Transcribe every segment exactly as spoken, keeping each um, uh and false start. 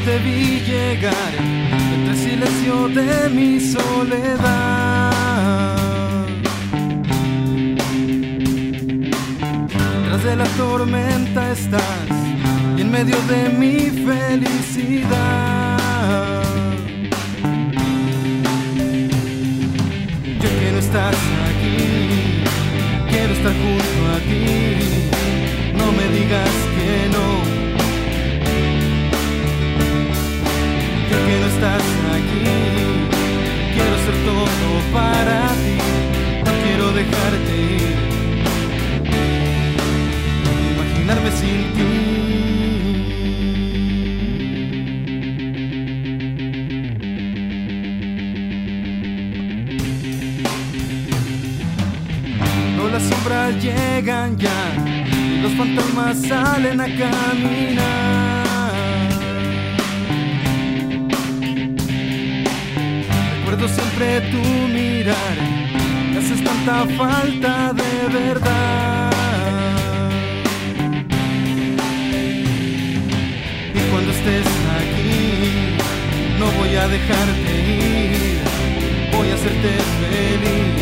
te vi llegar entre el silencio de mi soledad. Tras de la tormenta estás y en medio de mi felicidad. Yo que no estás aquí, quiero estar junto a ti. No me digas que no. Yo que no estás aquí, quiero ser todo para ti. No quiero dejarte ir, imaginarme sin ti. No, las sombras llegan ya y los fantasmas salen a caminar. Recuerdo siempre tu mirar, me haces tanta falta de verdad. Y cuando estés aquí, no voy a dejarte ir, voy a hacerte feliz.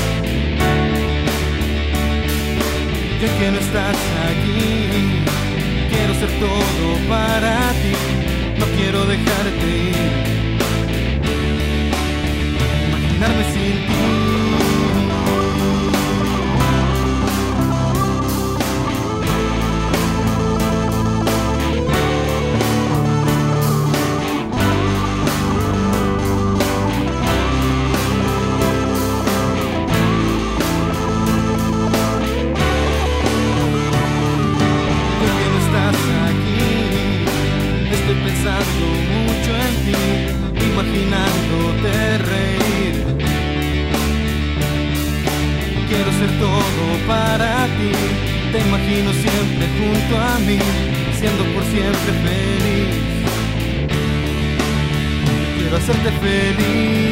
Ya que no estás aquí, quiero ser todo para ti. No quiero dejarte ir, imaginarme sin ti. Pensando mucho en ti, imaginándote reír. Quiero ser todo para ti, te imagino siempre junto a mí, siendo por siempre feliz. Quiero hacerte feliz.